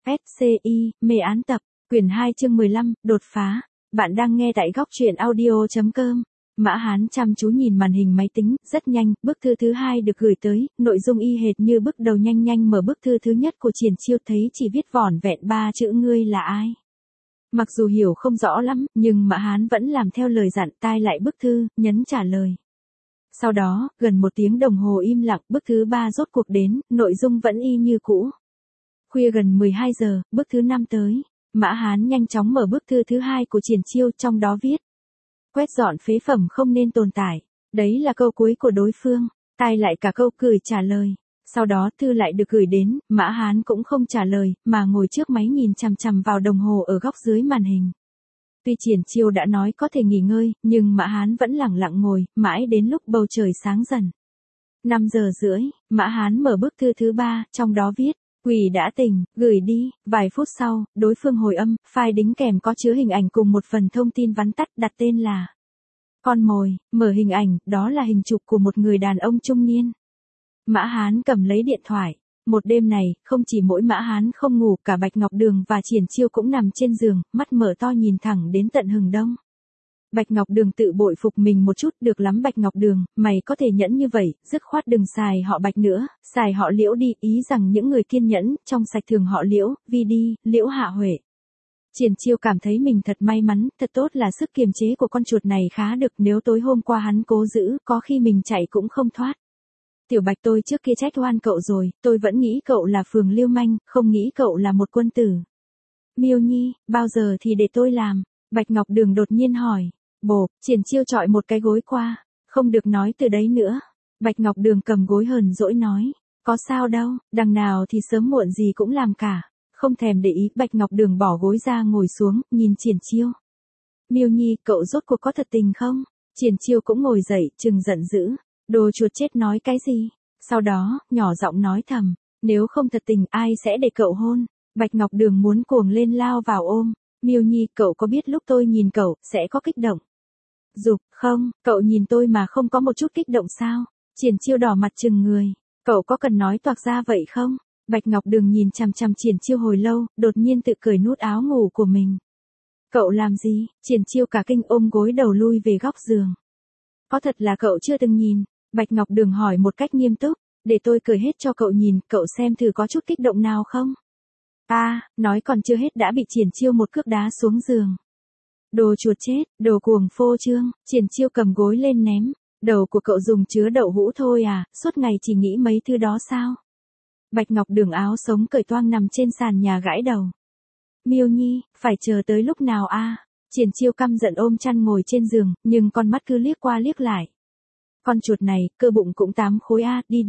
SCI, mê án tập, quyển 2 chương 15, đột phá. Bạn đang nghe tại góc truyện audio.com. Mã Hán chăm chú nhìn màn hình máy tính, rất nhanh, bức thư thứ hai được gửi tới, nội dung y hệt như bức đầu. Nhanh mở bức thư thứ nhất của Triển Chiêu, thấy chỉ viết vỏn vẹn 3 chữ ngươi là ai. Mặc dù hiểu không rõ lắm, nhưng Mã Hán vẫn làm theo lời dặn, tai lại bức thư, nhấn trả lời. Sau đó, gần 1 tiếng đồng hồ im lặng, bức thứ 3 rốt cuộc đến, nội dung vẫn y như cũ. Khuya gần 12 giờ, bức thứ 5 tới. Mã Hán nhanh chóng mở bức thư thứ hai của Triển Chiêu, trong đó viết: quét dọn phế phẩm không nên tồn tại. Đấy là câu cuối của đối phương. Tai lại cả câu cười trả lời. Sau đó thư lại được gửi đến, Mã Hán cũng không trả lời, mà ngồi trước máy nhìn chằm chằm vào đồng hồ ở góc dưới màn hình. Tuy Triển Chiêu đã nói có thể nghỉ ngơi, nhưng Mã Hán vẫn lẳng lặng ngồi, mãi đến lúc bầu trời sáng dần. 5 giờ rưỡi, Mã Hán mở bức thư thứ 3, trong đó viết: quỷ đã tỉnh, gửi đi. Vài phút sau, đối phương hồi âm, file đính kèm có chứa hình ảnh cùng một phần thông tin vắn tắt, đặt tên là con mồi. Mở hình ảnh, đó là hình chụp của một người đàn ông trung niên. Mã Hán cầm lấy điện thoại. Một đêm này, không chỉ mỗi Mã Hán không ngủ, cả Bạch Ngọc Đường và Triển Chiêu cũng nằm trên giường, mắt mở to nhìn thẳng đến tận hừng đông. Bạch Ngọc Đường tự bội phục mình một chút, được lắm Bạch Ngọc Đường, mày có thể nhẫn như vậy, dứt khoát đừng xài họ Bạch nữa, xài họ Liễu đi, ý rằng những người kiên nhẫn, trong sạch thường họ Liễu, Vi đi, Liễu Hạ Huệ. Triển Chiêu cảm thấy mình thật may mắn, thật tốt là sức kiềm chế của con chuột này khá được, nếu tối hôm qua hắn cố giữ, có khi mình chạy cũng không thoát. Tiểu Bạch, tôi trước kia trách oan cậu rồi, tôi vẫn nghĩ cậu là phường lưu manh, không nghĩ cậu là một quân tử. Miêu Nhi, bao giờ thì để tôi làm? Bạch Ngọc Đường đột nhiên hỏi. Bộp, Triển Chiêu chọi một cái gối qua. Không được nói từ đấy nữa. Bạch Ngọc Đường cầm gối hờn dỗi nói. Có sao đâu, đằng nào thì sớm muộn gì cũng làm cả. Không thèm để ý, Bạch Ngọc Đường bỏ gối ra ngồi xuống, nhìn Triển Chiêu. Miêu Nhi, cậu rốt cuộc có thật tình không? Triển Chiêu cũng ngồi dậy, trừng giận dữ. Đồ chuột chết nói cái gì? Sau đó, nhỏ giọng nói thầm. Nếu không thật tình, ai sẽ để cậu hôn? Bạch Ngọc Đường muốn cuồng lên lao vào ôm. Miêu Nhi, cậu có biết lúc tôi nhìn cậu, sẽ có kích động? Dục, không, cậu nhìn tôi mà không có một chút kích động sao? Triển Chiêu đỏ mặt trừng người. Cậu có cần nói toạc ra vậy không? Bạch Ngọc Đường nhìn chằm chằm Triển Chiêu hồi lâu, đột nhiên tự cởi nút áo ngủ của mình. Cậu làm gì? Triển Chiêu cả kinh ôm gối đầu lui về góc giường. Có thật là cậu chưa từng nhìn? Bạch Ngọc Đường hỏi một cách nghiêm túc. Để tôi cởi hết cho cậu nhìn, cậu xem thử có chút kích động nào không? Nói còn chưa hết đã bị Triển Chiêu một cước đá xuống giường. Đồ chuột chết, đồ cuồng phô trương. Triển Chiêu cầm gối lên ném. Đầu của cậu dùng chứa đậu hũ thôi à, suốt ngày chỉ nghĩ mấy thứ đó sao? Bạch Ngọc Đường áo sống cởi toang nằm trên sàn nhà gãi đầu. Miêu Nhi, phải chờ tới lúc nào a? Triển Chiêu căm giận ôm chăn ngồi trên giường, nhưng con mắt cứ liếc qua liếc lại. Con chuột này, cơ bụng cũng 8 khối a, đi.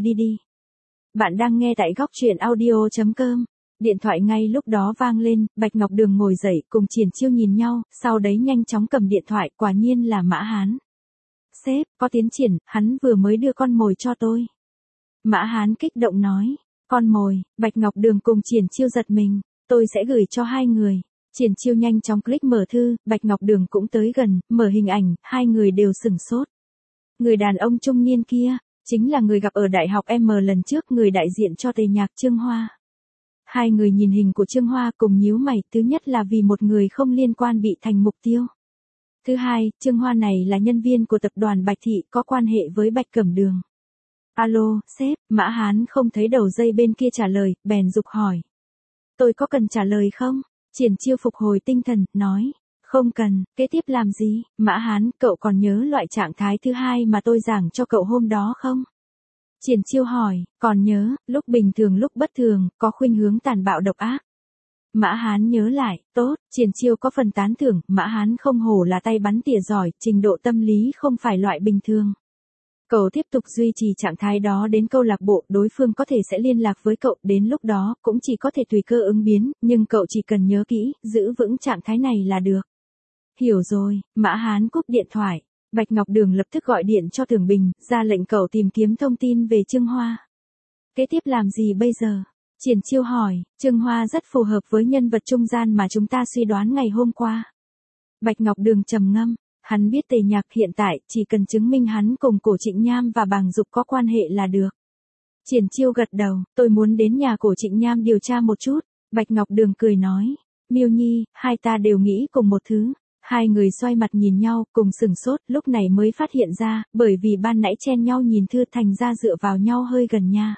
Bạn đang nghe tại góc truyện audio.com. Điện thoại ngay lúc đó vang lên, Bạch Ngọc Đường ngồi dậy, cùng Triển Chiêu nhìn nhau, sau đấy nhanh chóng cầm điện thoại, quả nhiên là Mã Hán. Sếp, có tiến triển, hắn vừa mới đưa con mồi cho tôi. Mã Hán kích động nói. Con mồi? Bạch Ngọc Đường cùng Triển Chiêu giật mình. Tôi sẽ gửi cho hai người. Triển Chiêu nhanh chóng click mở thư, Bạch Ngọc Đường cũng tới gần, mở hình ảnh, hai người đều sửng sốt. Người đàn ông trung niên kia, chính là người gặp ở Đại học M lần trước, người đại diện cho Tề Nhạc Trương Hoa. Hai người nhìn hình của Trương Hoa cùng nhíu mày, thứ nhất là vì một người không liên quan bị thành mục tiêu. Thứ hai, Trương Hoa này là nhân viên của tập đoàn Bạch Thị, có quan hệ với Bạch Cẩm Đường. Alo, sếp, Mã Hán không thấy đầu dây bên kia trả lời, bèn giục hỏi. Tôi có cần trả lời không? Triển Chiêu phục hồi tinh thần, nói. Không cần, kế tiếp làm gì? Mã Hán, cậu còn nhớ loại trạng thái thứ hai mà tôi giảng cho cậu hôm đó không? Triển Chiêu hỏi, còn nhớ, lúc bình thường lúc bất thường, có khuynh hướng tàn bạo độc ác. Mã Hán nhớ lại, tốt, Triển Chiêu có phần tán thưởng, Mã Hán không hổ là tay bắn tỉa giỏi, trình độ tâm lý không phải loại bình thường. Cậu tiếp tục duy trì trạng thái đó đến câu lạc bộ, đối phương có thể sẽ liên lạc với cậu, đến lúc đó, cũng chỉ có thể tùy cơ ứng biến, nhưng cậu chỉ cần nhớ kỹ, giữ vững trạng thái này là được. Hiểu rồi, Mã Hán cúp điện thoại. Bạch Ngọc Đường lập tức gọi điện cho Tưởng Bình, ra lệnh cậu tìm kiếm thông tin về Trương Hoa. Kế tiếp làm gì bây giờ? Triển Chiêu hỏi, Trương Hoa rất phù hợp với nhân vật trung gian mà chúng ta suy đoán ngày hôm qua. Bạch Ngọc Đường trầm ngâm, hắn biết Tề Nhạc hiện tại, chỉ cần chứng minh hắn cùng Cổ Trịnh Nham và Bàng Dục có quan hệ là được. Triển Chiêu gật đầu, tôi muốn đến nhà Cổ Trịnh Nham điều tra một chút. Bạch Ngọc Đường cười nói. Miêu Nhi, hai ta đều nghĩ cùng một thứ. Hai người xoay mặt nhìn nhau, cùng sừng sốt, lúc này mới phát hiện ra, bởi vì ban nãy chen nhau nhìn Thư thành ra dựa vào nhau hơi gần nha.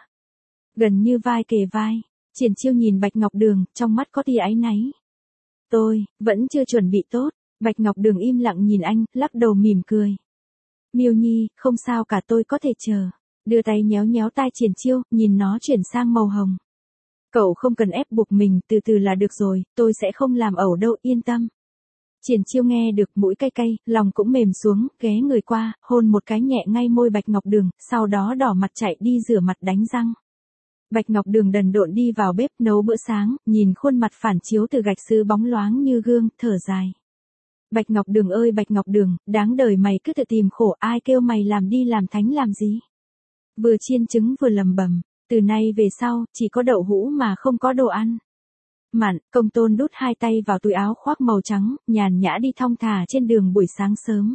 Gần như vai kề vai. Triển Chiêu nhìn Bạch Ngọc Đường, trong mắt có tia áy náy. Tôi, vẫn chưa chuẩn bị tốt. Bạch Ngọc Đường im lặng nhìn anh, lắc đầu mỉm cười. Miêu Nhi, không sao cả, tôi có thể chờ. Đưa tay nhéo nhéo tai Triển Chiêu, nhìn nó chuyển sang màu hồng. Cậu không cần ép buộc mình, từ từ là được rồi, tôi sẽ không làm ẩu đâu, yên tâm. Triển Chiêu nghe được mũi cay cay, lòng cũng mềm xuống, ghé người qua, hôn một cái nhẹ ngay môi Bạch Ngọc Đường, sau đó đỏ mặt chạy đi rửa mặt đánh răng. Bạch Ngọc Đường đần độn đi vào bếp nấu bữa sáng, nhìn khuôn mặt phản chiếu từ gạch sứ bóng loáng như gương, thở dài. Bạch Ngọc Đường ơi Bạch Ngọc Đường, đáng đời mày cứ tự tìm khổ, ai kêu mày làm đi làm thánh làm gì. Vừa chiên trứng vừa lầm bầm, từ nay về sau, chỉ có đậu hũ mà không có đồ ăn. Mạn, Công Tôn đút hai tay vào túi áo khoác màu trắng, nhàn nhã đi thong thả trên đường buổi sáng sớm.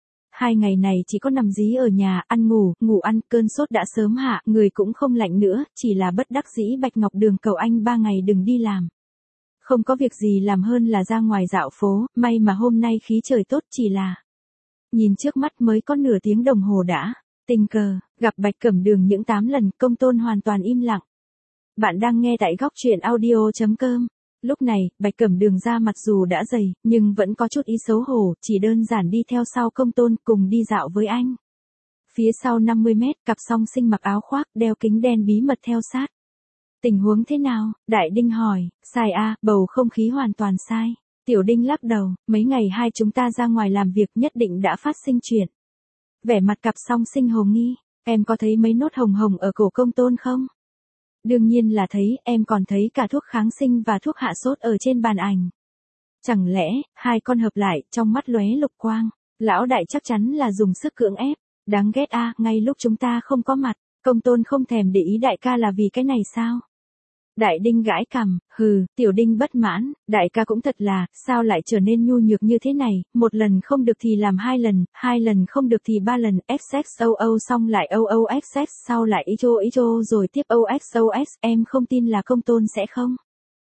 2 ngày này chỉ có nằm dí ở nhà, ăn ngủ ăn, cơn sốt đã sớm hạ, người cũng không lạnh nữa, chỉ là bất đắc dĩ Bạch Ngọc Đường cầu anh 3 ngày đừng đi làm. Không có việc gì làm hơn là ra ngoài dạo phố, may mà hôm nay khí trời tốt, chỉ là nhìn trước mắt mới có nửa tiếng đồng hồ đã. Tình cờ, gặp Bạch Cẩm Đường những 8 lần, Công Tôn hoàn toàn im lặng. Bạn đang nghe tại góc truyện audio.com. Lúc này, Bạch Cẩm Đường da mặt dù đã dày, nhưng vẫn có chút ý xấu hổ, chỉ đơn giản đi theo sau Công Tôn cùng đi dạo với anh. Phía sau 50 mét, cặp song sinh mặc áo khoác, đeo kính đen bí mật theo sát. Tình huống thế nào? Đại Đinh hỏi. Sai a, bầu không khí hoàn toàn sai. Tiểu Đinh lắc đầu, mấy ngày hai chúng ta ra ngoài làm việc nhất định đã phát sinh chuyện. Vẻ mặt cặp song sinh hồ nghi, em có thấy mấy nốt hồng hồng ở cổ Công Tôn không? Đương nhiên là thấy, em còn thấy cả thuốc kháng sinh và thuốc hạ sốt ở trên bàn ảnh. Chẳng lẽ, hai con hợp lại, trong mắt lóe lục quang, lão đại chắc chắn là dùng sức cưỡng ép, đáng ghét a, ngay lúc chúng ta không có mặt, Công Tôn không thèm để ý đại ca là vì cái này sao? Đại Đinh gãi cằm, hừ, Tiểu Đinh bất mãn, đại ca cũng thật là, sao lại trở nên nhu nhược như thế này, một lần không được thì làm 2 lần, 2 lần không được thì 3 lần, XXOO xong lại OOXX, sau lại ICHO rồi tiếp OXOX, em không tin là Công Tôn sẽ không?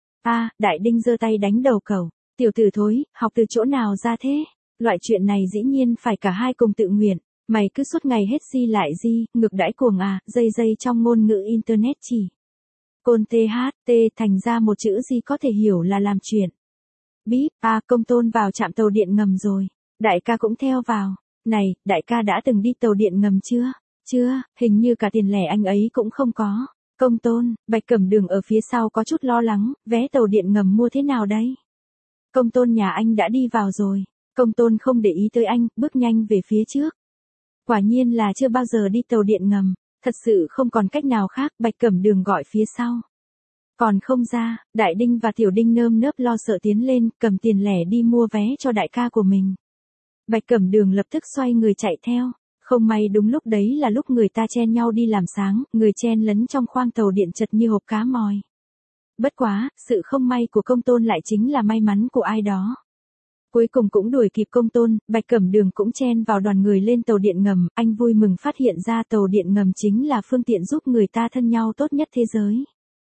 A, Đại Đinh giơ tay đánh đầu cậu, tiểu tử thối, học từ chỗ nào ra thế? Loại chuyện này dĩ nhiên phải cả hai cùng tự nguyện, mày cứ suốt ngày hết si lại di, ngược đãi cuồng à, dây trong ngôn ngữ internet chỉ. Côn THT thành ra một chữ gì có thể hiểu là làm chuyện. Bíp, Công Tôn vào trạm tàu điện ngầm rồi. Đại ca cũng theo vào. Này, đại ca đã từng đi tàu điện ngầm chưa? Chưa, hình như cả tiền lẻ anh ấy cũng không có. Công Tôn, Bạch Cẩm Đường ở phía sau có chút lo lắng, vé tàu điện ngầm mua thế nào đây? Công Tôn nhà anh đã đi vào rồi. Công Tôn không để ý tới anh, bước nhanh về phía trước. Quả nhiên là chưa bao giờ đi tàu điện ngầm. Thật sự không còn cách nào khác, Bạch Cẩm Đường gọi phía sau. Còn không ra, Đại Đinh và Tiểu Đinh nơm nớp lo sợ tiến lên, cầm tiền lẻ đi mua vé cho đại ca của mình. Bạch Cẩm Đường lập tức xoay người chạy theo. Không may đúng lúc đấy là lúc người ta chen nhau đi làm sáng, người chen lấn trong khoang tàu điện chật như hộp cá mòi. Bất quá, sự không may của Công Tôn lại chính là may mắn của ai đó. Cuối cùng cũng đuổi kịp Công Tôn, Bạch Cẩm Đường cũng chen vào đoàn người lên tàu điện ngầm, anh vui mừng phát hiện ra tàu điện ngầm chính là phương tiện giúp người ta thân nhau tốt nhất thế giới.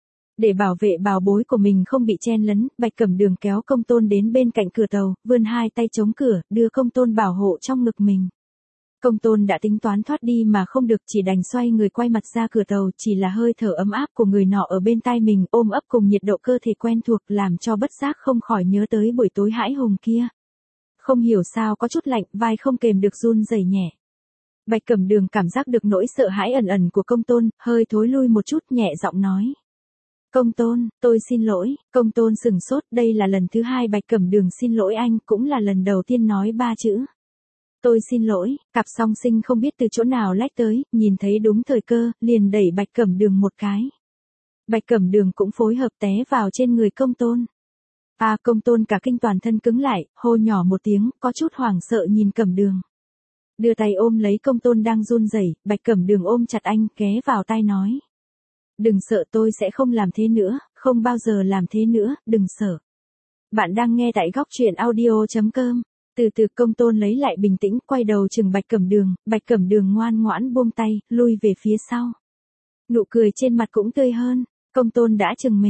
Để bảo vệ bảo bối của mình không bị chen lấn, Bạch Cẩm Đường kéo Công Tôn đến bên cạnh cửa tàu, vươn hai tay chống cửa, đưa Công Tôn bảo hộ trong ngực mình. Công Tôn đã tính toán thoát đi mà không được, chỉ đành xoay người quay mặt ra cửa tàu, chỉ là hơi thở ấm áp của người nọ ở bên tai mình, ôm ấp cùng nhiệt độ cơ thể quen thuộc làm cho bất giác không khỏi nhớ tới buổi tối hãi hùng kia. Không hiểu sao có chút lạnh, vai không kềm được run rẩy nhẹ. Bạch Cẩm Đường cảm giác được nỗi sợ hãi ẩn ẩn của Công Tôn, hơi thối lui một chút nhẹ giọng nói. Công Tôn, tôi xin lỗi. Công Tôn sửng sốt, đây là lần thứ 2 Bạch Cẩm Đường xin lỗi anh, cũng là lần đầu tiên nói 3 chữ. Tôi xin lỗi, cặp song sinh không biết từ chỗ nào lách tới, nhìn thấy đúng thời cơ, liền đẩy Bạch Cẩm Đường một cái. Bạch Cẩm Đường cũng phối hợp té vào trên người Công Tôn. Công Tôn cả kinh toàn thân cứng lại, hô nhỏ một tiếng, có chút hoảng sợ nhìn Cẩm Đường. Đưa tay ôm lấy Công Tôn đang run rẩy, Bạch Cẩm Đường ôm chặt anh, ghé vào tai nói. Đừng sợ, tôi sẽ không làm thế nữa, không bao giờ làm thế nữa, đừng sợ. Bạn đang nghe tại góc truyện audio.com. Từ từ Công Tôn lấy lại bình tĩnh, quay đầu chừng Bạch Cẩm Đường ngoan ngoãn buông tay, lui về phía sau. Nụ cười trên mặt cũng tươi hơn, Công Tôn đã chừng mình.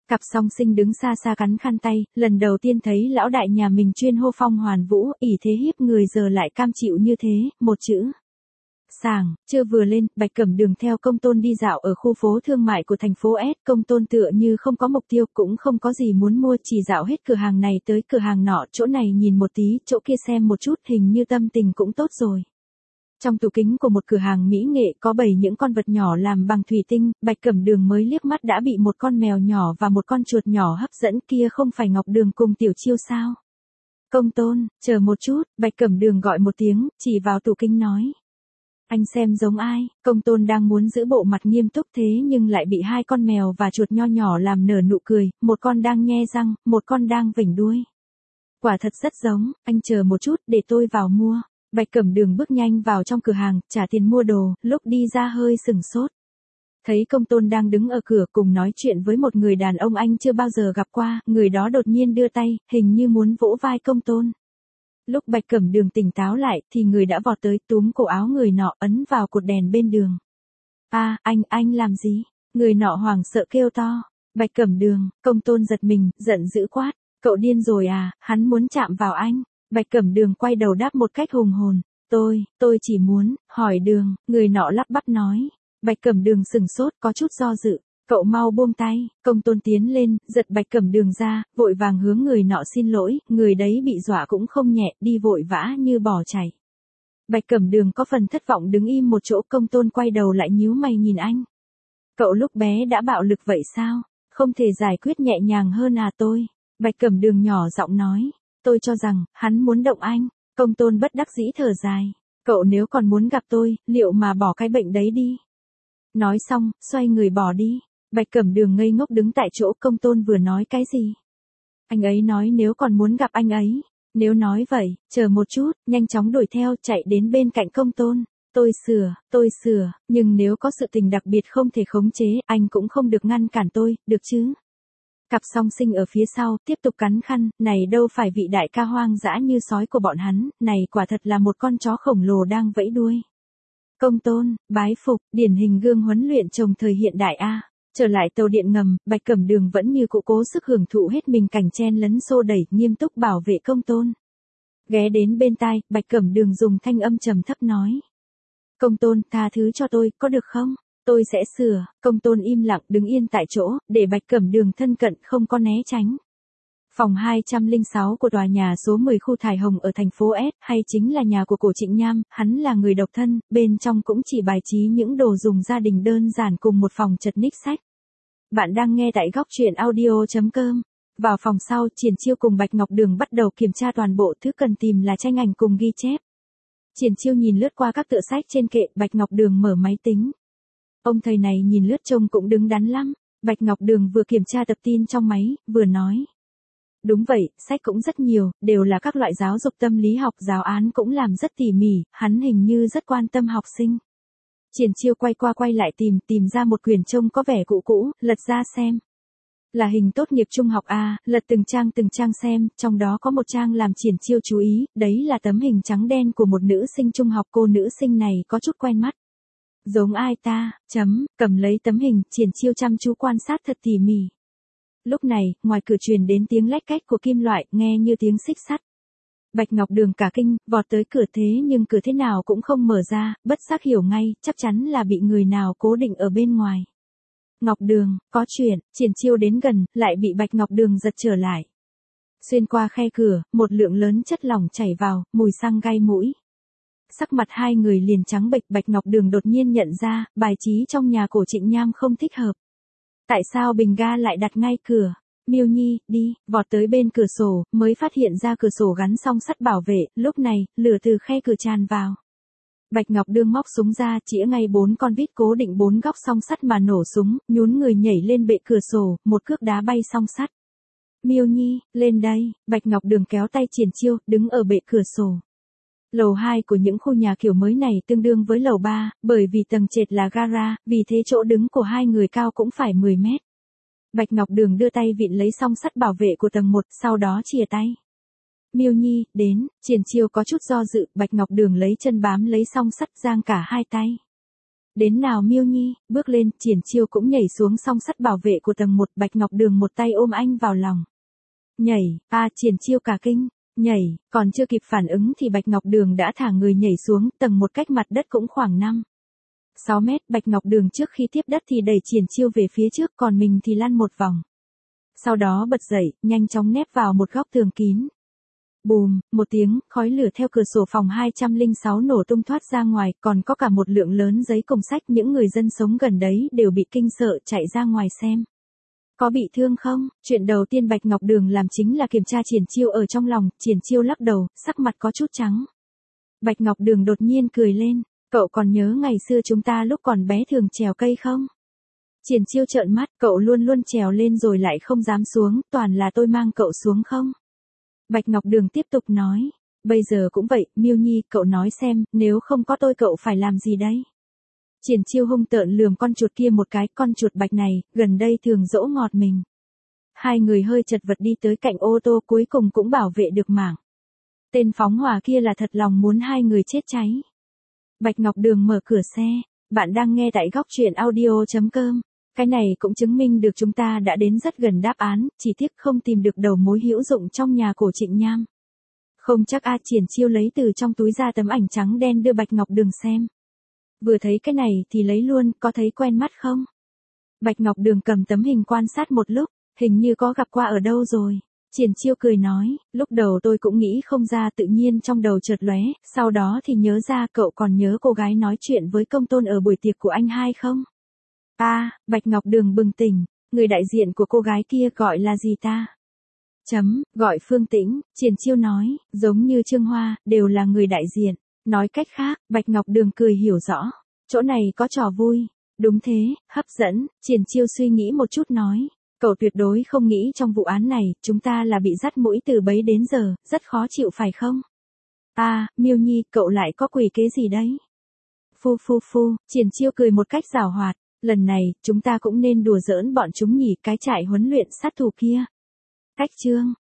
Cặp song sinh đứng xa xa cắn khăn tay, lần đầu tiên thấy lão đại nhà mình chuyên hô phong hoàn vũ, ỷ thế hiếp người giờ lại cam chịu như thế, một chữ. Sảng, chưa vừa lên, Bạch Cẩm Đường theo Công Tôn đi dạo ở khu phố thương mại của thành phố S, Công Tôn tựa như không có mục tiêu, cũng không có gì muốn mua, chỉ dạo hết cửa hàng này tới cửa hàng nọ, chỗ này nhìn một tí, chỗ kia xem một chút, hình như tâm tình cũng tốt rồi. Trong tủ kính của một cửa hàng mỹ nghệ có bày những con vật nhỏ làm bằng thủy tinh, Bạch Cẩm Đường mới liếc mắt đã bị một con mèo nhỏ và một con chuột nhỏ hấp dẫn, kia không phải Ngọc Đường cùng Tiểu Chiêu sao? Công Tôn, chờ một chút, Bạch Cẩm Đường gọi một tiếng, chỉ vào tủ kính nói. Anh xem giống ai? Công Tôn đang muốn giữ bộ mặt nghiêm túc thế nhưng lại bị hai con mèo và chuột nho nhỏ làm nở nụ cười, một con đang nhe răng, một con đang vểnh đuôi. Quả thật rất giống, anh chờ một chút để tôi vào mua. Bạch Cẩm Đường bước nhanh vào trong cửa hàng, trả tiền mua đồ, lúc đi ra hơi sừng sốt. Thấy Công Tôn đang đứng ở cửa cùng nói chuyện với một người đàn ông anh chưa bao giờ gặp qua, người đó đột nhiên đưa tay, hình như muốn vỗ vai Công Tôn. Lúc Bạch Cẩm Đường tỉnh táo lại thì người đã vọt tới túm cổ áo người nọ ấn vào cột đèn bên đường. Anh làm gì? Người nọ hoảng sợ kêu to. Bạch Cẩm Đường, Công Tôn giật mình, giận dữ quát. Cậu điên rồi à, hắn muốn chạm vào anh. Bạch Cẩm Đường quay đầu đáp một cách hùng hồn. Tôi chỉ muốn, hỏi đường, người nọ lắp bắp nói. Bạch Cẩm Đường sừng sốt có chút do dự. Cậu mau buông tay, Công Tôn tiến lên, giật Bạch Cẩm Đường ra, vội vàng hướng người nọ xin lỗi, người đấy bị dọa cũng không nhẹ, đi vội vã như bỏ chạy. Bạch Cẩm Đường có phần thất vọng đứng im một chỗ, Công Tôn quay đầu lại nhíu mày nhìn anh. Cậu lúc bé đã bạo lực vậy sao? Không thể giải quyết nhẹ nhàng hơn à tôi? Bạch Cẩm Đường nhỏ giọng nói, tôi cho rằng, hắn muốn động anh. Công Tôn bất đắc dĩ thở dài. Cậu nếu còn muốn gặp tôi, liệu mà bỏ cái bệnh đấy đi? Nói xong, xoay người bỏ đi. Bạch Cẩm Đường ngây ngốc đứng tại chỗ, Công Tôn vừa nói cái gì? Anh ấy nói nếu còn muốn gặp anh ấy. Nếu nói vậy, chờ một chút, nhanh chóng đuổi theo, chạy đến bên cạnh Công Tôn. Tôi sửa, nhưng nếu có sự tình đặc biệt không thể khống chế, anh cũng không được ngăn cản tôi, được chứ? Cặp song sinh ở phía sau, tiếp tục cắn khăn, này đâu phải vị đại ca hoang dã như sói của bọn hắn, này quả thật là một con chó khổng lồ đang vẫy đuôi. Công Tôn, bái phục, điển hình gương huấn luyện chồng thời hiện đại A. Trở lại tàu điện ngầm, Bạch Cẩm Đường vẫn như cũ cố sức hưởng thụ hết mình cảnh chen lấn xô đẩy, nghiêm túc bảo vệ Công Tôn. Ghé đến bên tai, Bạch Cẩm Đường dùng thanh âm trầm thấp nói. Công Tôn, tha thứ cho tôi, có được không? Tôi sẽ sửa. Công Tôn im lặng đứng yên tại chỗ, để Bạch Cẩm Đường thân cận không có né tránh. Phòng 206 của tòa nhà số 10 khu Thải Hồng ở thành phố S, hay chính là nhà của Cổ Trịnh Nham, hắn là người độc thân, bên trong cũng chỉ bài trí những đồ dùng gia đình đơn giản cùng một phòng chật ních sách. Bạn đang nghe tại góc truyện audio.com. Vào phòng sau, Triển Chiêu cùng Bạch Ngọc Đường bắt đầu kiểm tra toàn bộ thứ cần tìm là tranh ảnh cùng ghi chép. Triển Chiêu nhìn lướt qua các tựa sách trên kệ, Bạch Ngọc Đường mở máy tính. Ông thầy này nhìn lướt trông cũng đứng đắn lắm. Bạch Ngọc Đường vừa kiểm tra tập tin trong máy, vừa nói. Đúng vậy, sách cũng rất nhiều, đều là các loại giáo dục tâm lý học, giáo án cũng làm rất tỉ mỉ, hắn hình như rất quan tâm học sinh. Triển Chiêu quay qua quay lại tìm ra một quyển trông có vẻ cũ cũ, lật ra xem. Là hình tốt nghiệp trung học A, lật từng trang xem, trong đó có một trang làm Triển Chiêu chú ý, đấy là tấm hình trắng đen của một nữ sinh trung học, cô nữ sinh này có chút quen mắt. Giống ai ta, cầm lấy tấm hình, Triển Chiêu chăm chú quan sát thật tỉ mỉ. Lúc này, ngoài cửa truyền đến tiếng lách cách của kim loại, nghe như tiếng xích sắt. Bạch Ngọc Đường cả kinh, vọt tới cửa thế nhưng cửa thế nào cũng không mở ra, bất giác hiểu ngay, chắc chắn là bị người nào cố định ở bên ngoài. Ngọc Đường, có chuyện, Triển Chiêu đến gần, lại bị Bạch Ngọc Đường giật trở lại. Xuyên qua khe cửa, một lượng lớn chất lỏng chảy vào, mùi xăng gai mũi. Sắc mặt hai người liền trắng bệch, Bạch Ngọc Đường đột nhiên nhận ra, bài trí trong nhà Cổ Trịnh Nham không thích hợp. Tại sao bình ga lại đặt ngay cửa? Miêu Nhi, đi, vọt tới bên cửa sổ, mới phát hiện ra cửa sổ gắn song sắt bảo vệ, lúc này, lửa từ khe cửa tràn vào. Bạch Ngọc Đường móc súng ra, chĩa ngay 4 con vít cố định 4 góc song sắt mà nổ súng, nhún người nhảy lên bệ cửa sổ, một cước đá bay song sắt. Miêu Nhi, lên đây, Bạch Ngọc Đường kéo tay Triển Chiêu, đứng ở bệ cửa sổ. Lầu 2 của những khu nhà kiểu mới này tương đương với lầu 3, bởi vì tầng trệt là gara, vì thế chỗ đứng của hai người cao cũng phải 10 mét. Bạch Ngọc Đường đưa tay vịn lấy song sắt bảo vệ của tầng 1, sau đó chìa tay. Miêu Nhi, đến, Triển Chiêu có chút do dự, Bạch Ngọc Đường lấy chân bám lấy song sắt, giang cả hai tay. Đến nào Miêu Nhi, bước lên, Triển Chiêu cũng nhảy xuống song sắt bảo vệ của tầng 1, Bạch Ngọc Đường một tay ôm anh vào lòng. Nhảy, Triển Chiêu cả kinh, nhảy, còn chưa kịp phản ứng thì Bạch Ngọc Đường đã thả người nhảy xuống, tầng 1 cách mặt đất cũng khoảng 6 mét, Bạch Ngọc Đường trước khi tiếp đất thì đẩy Triển Chiêu về phía trước, còn mình thì lăn một vòng. Sau đó bật dậy, nhanh chóng nép vào một góc tường kín. Bùm, một tiếng, khói lửa theo cửa sổ phòng 206 nổ tung thoát ra ngoài, còn có cả một lượng lớn giấy cùng sách, những người dân sống gần đấy đều bị kinh sợ chạy ra ngoài xem. Có bị thương không? Chuyện đầu tiên Bạch Ngọc Đường làm chính là kiểm tra Triển Chiêu ở trong lòng, Triển Chiêu lắc đầu, sắc mặt có chút trắng. Bạch Ngọc Đường đột nhiên cười lên, cậu còn nhớ ngày xưa chúng ta lúc còn bé thường trèo cây không? Triển Chiêu trợn mắt, cậu luôn luôn trèo lên rồi lại không dám xuống, toàn là tôi mang cậu xuống không? Bạch Ngọc Đường tiếp tục nói, bây giờ cũng vậy, Miêu Nhi, cậu nói xem, nếu không có tôi cậu phải làm gì đấy? Triển Chiêu hung tợn lườm con chuột kia một cái, con chuột bạch này, gần đây thường dỗ ngọt mình. Hai người hơi chật vật đi tới cạnh ô tô, cuối cùng cũng bảo vệ được mảng. Tên phóng hỏa kia là thật lòng muốn hai người chết cháy. Bạch Ngọc Đường mở cửa xe, bạn đang nghe tại góc truyện audio.com. Cái này cũng chứng minh được chúng ta đã đến rất gần đáp án, chỉ tiếc không tìm được đầu mối hữu dụng trong nhà cổ Trịnh Nham. Không chắc Triển Chiêu lấy từ trong túi ra tấm ảnh trắng đen đưa Bạch Ngọc Đường xem. Vừa thấy cái này thì lấy luôn, có thấy quen mắt không? Bạch Ngọc Đường cầm tấm hình quan sát một lúc, hình như có gặp qua ở đâu rồi. Triển Chiêu cười nói, lúc đầu tôi cũng nghĩ không ra, tự nhiên trong đầu chợt lóe, sau đó thì nhớ ra. Cậu còn nhớ cô gái nói chuyện với Công Tôn ở buổi tiệc của anh hai không? Bạch Ngọc Đường bừng tỉnh, người đại diện của cô gái kia gọi là gì ta? Gọi Phương Tĩnh, Triển Chiêu nói, giống như Trương Hoa, đều là người đại diện. Nói cách khác, Bạch Ngọc Đường cười hiểu rõ, chỗ này có trò vui. Đúng thế, hấp dẫn, Triển Chiêu suy nghĩ một chút nói, cậu tuyệt đối không nghĩ trong vụ án này, chúng ta là bị dắt mũi từ bấy đến giờ, rất khó chịu phải không? Miêu Nhi, cậu lại có quỷ kế gì đấy? Phu, Triển Chiêu cười một cách giảo hoạt, lần này, chúng ta cũng nên đùa giỡn bọn chúng nhỉ, cái trại huấn luyện sát thủ kia. Cách chương,